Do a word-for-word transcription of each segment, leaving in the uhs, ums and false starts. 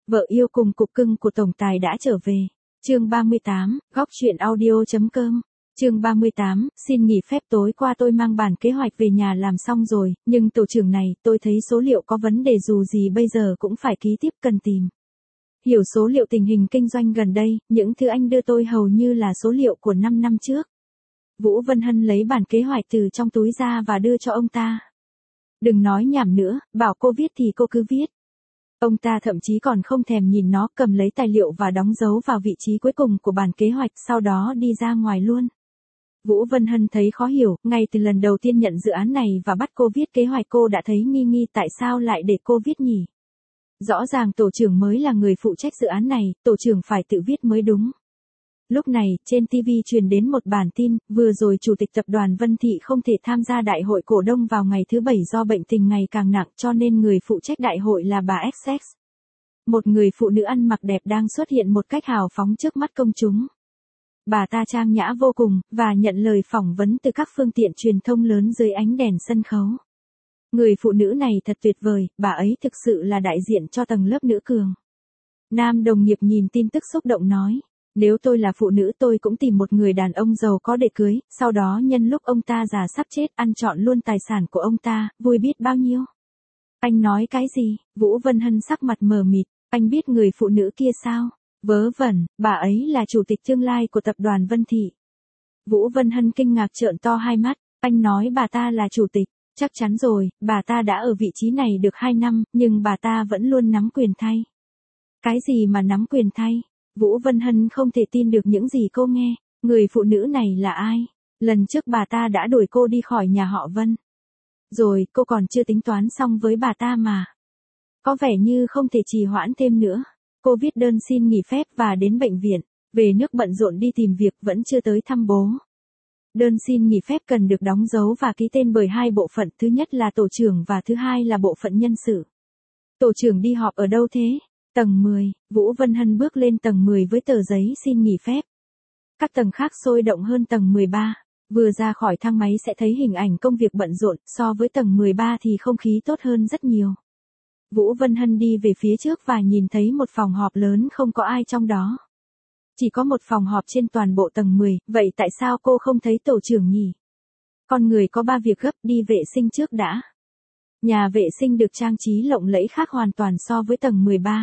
Vợ yêu cùng cục cưng của tổng tài đã trở về. Chương ba mươi tám, góc chuyện audio.com. Chương ba mươi tám, xin nghỉ phép tối qua tôi mang bản kế hoạch về nhà làm xong rồi, nhưng tổ trưởng này, tôi thấy số liệu có vấn đề dù gì bây giờ cũng phải ký tiếp cần tìm. Hiểu số liệu tình hình kinh doanh gần đây, những thứ anh đưa tôi hầu như là số liệu của năm năm trước. Vũ Vân Hân lấy bản kế hoạch từ trong túi ra và đưa cho ông ta. Đừng nói nhảm nữa, bảo cô viết thì cô cứ viết. Ông ta thậm chí còn không thèm nhìn nó, cầm lấy tài liệu và đóng dấu vào vị trí cuối cùng của bản kế hoạch, sau đó đi ra ngoài luôn. Vũ Vân Hân thấy khó hiểu, ngay từ lần đầu tiên nhận dự án này và bắt cô viết kế hoạch cô đã thấy nghi nghi tại sao lại để cô viết nhỉ. Rõ ràng tổ trưởng mới là người phụ trách dự án này, tổ trưởng phải tự viết mới đúng. Lúc này, trên ti vi truyền đến một bản tin, vừa rồi Chủ tịch Tập đoàn Vân Thị không thể tham gia đại hội cổ đông vào ngày thứ Bảy do bệnh tình ngày càng nặng, cho nên người phụ trách đại hội là bà Essex. Một người phụ nữ ăn mặc đẹp đang xuất hiện một cách hào phóng trước mắt công chúng. Bà ta trang nhã vô cùng, và nhận lời phỏng vấn từ các phương tiện truyền thông lớn dưới ánh đèn sân khấu. Người phụ nữ này thật tuyệt vời, bà ấy thực sự là đại diện cho tầng lớp nữ cường. Nam đồng nghiệp nhìn tin tức xúc động nói. Nếu tôi là phụ nữ tôi cũng tìm một người đàn ông giàu có để cưới, sau đó nhân lúc ông ta già sắp chết ăn trọn luôn tài sản của ông ta, vui biết bao nhiêu. Anh nói cái gì? Vũ Vân Hân sắc mặt mờ mịt, anh biết người phụ nữ kia sao? Vớ vẩn, bà ấy là chủ tịch tương lai của tập đoàn Vân Thị. Vũ Vân Hân kinh ngạc trợn to hai mắt, anh nói bà ta là chủ tịch, chắc chắn rồi, bà ta đã ở vị trí này được hai năm, nhưng bà ta vẫn luôn nắm quyền thay. Cái gì mà nắm quyền thay? Vũ Vân Hân không thể tin được những gì cô nghe, người phụ nữ này là ai? Lần trước bà ta đã đuổi cô đi khỏi nhà họ Vân. Rồi, cô còn chưa tính toán xong với bà ta mà. Có vẻ như không thể trì hoãn thêm nữa. Cô viết đơn xin nghỉ phép và đến bệnh viện, về nước bận rộn đi tìm việc vẫn chưa tới thăm bố. Đơn xin nghỉ phép cần được đóng dấu và ký tên bởi hai bộ phận, thứ nhất là tổ trưởng và thứ hai là bộ phận nhân sự. Tổ trưởng đi họp ở đâu thế? Tầng mười, Vũ Vân Hân bước lên tầng mười với tờ giấy xin nghỉ phép. Các tầng khác sôi động hơn tầng mười ba, vừa ra khỏi thang máy sẽ thấy hình ảnh công việc bận rộn, so với tầng mười ba thì không khí tốt hơn rất nhiều. Vũ Vân Hân đi về phía trước và nhìn thấy một phòng họp lớn không có ai trong đó. Chỉ có một phòng họp trên toàn bộ tầng mười, vậy tại sao cô không thấy tổ trưởng nhỉ? Con người có ba việc gấp, đi vệ sinh trước đã. Nhà vệ sinh được trang trí lộng lẫy khác hoàn toàn so với tầng mười ba.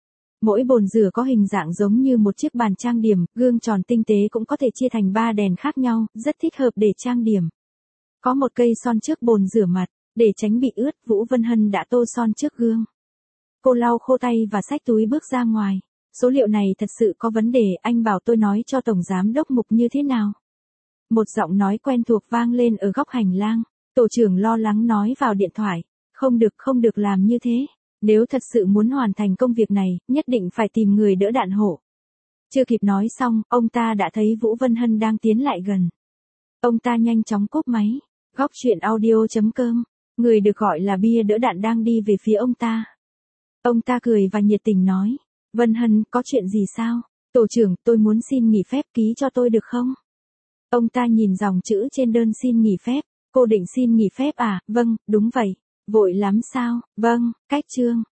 Mỗi bồn rửa có hình dạng giống như một chiếc bàn trang điểm, gương tròn tinh tế cũng có thể chia thành ba đèn khác nhau, rất thích hợp để trang điểm. Có một cây son trước bồn rửa mặt, để tránh bị ướt, Vũ Vân Hân đã tô son trước gương. Cô lau khô tay và xách túi bước ra ngoài. Số liệu này thật sự có vấn đề, anh bảo tôi nói cho Tổng Giám đốc Mục như thế nào? Một giọng nói quen thuộc vang lên ở góc hành lang. Tổ trưởng lo lắng nói vào điện thoại. Không được, không được làm như thế. Nếu thật sự muốn hoàn thành công việc này, nhất định phải tìm người đỡ đạn hổ. Chưa kịp nói xong, ông ta đã thấy Vũ Vân Hân đang tiến lại gần. Ông ta nhanh chóng cúp máy. Góc chuyện audio.com. Người được gọi là bia đỡ đạn đang đi về phía ông ta. Ông ta cười và nhiệt tình nói. Vân Hân, có chuyện gì sao? Tổ trưởng, tôi muốn xin nghỉ phép, ký cho tôi được không? Ông ta nhìn dòng chữ trên đơn xin nghỉ phép. Cô định xin nghỉ phép à? Vâng, đúng vậy. Vội lắm sao? Vâng, cách chương.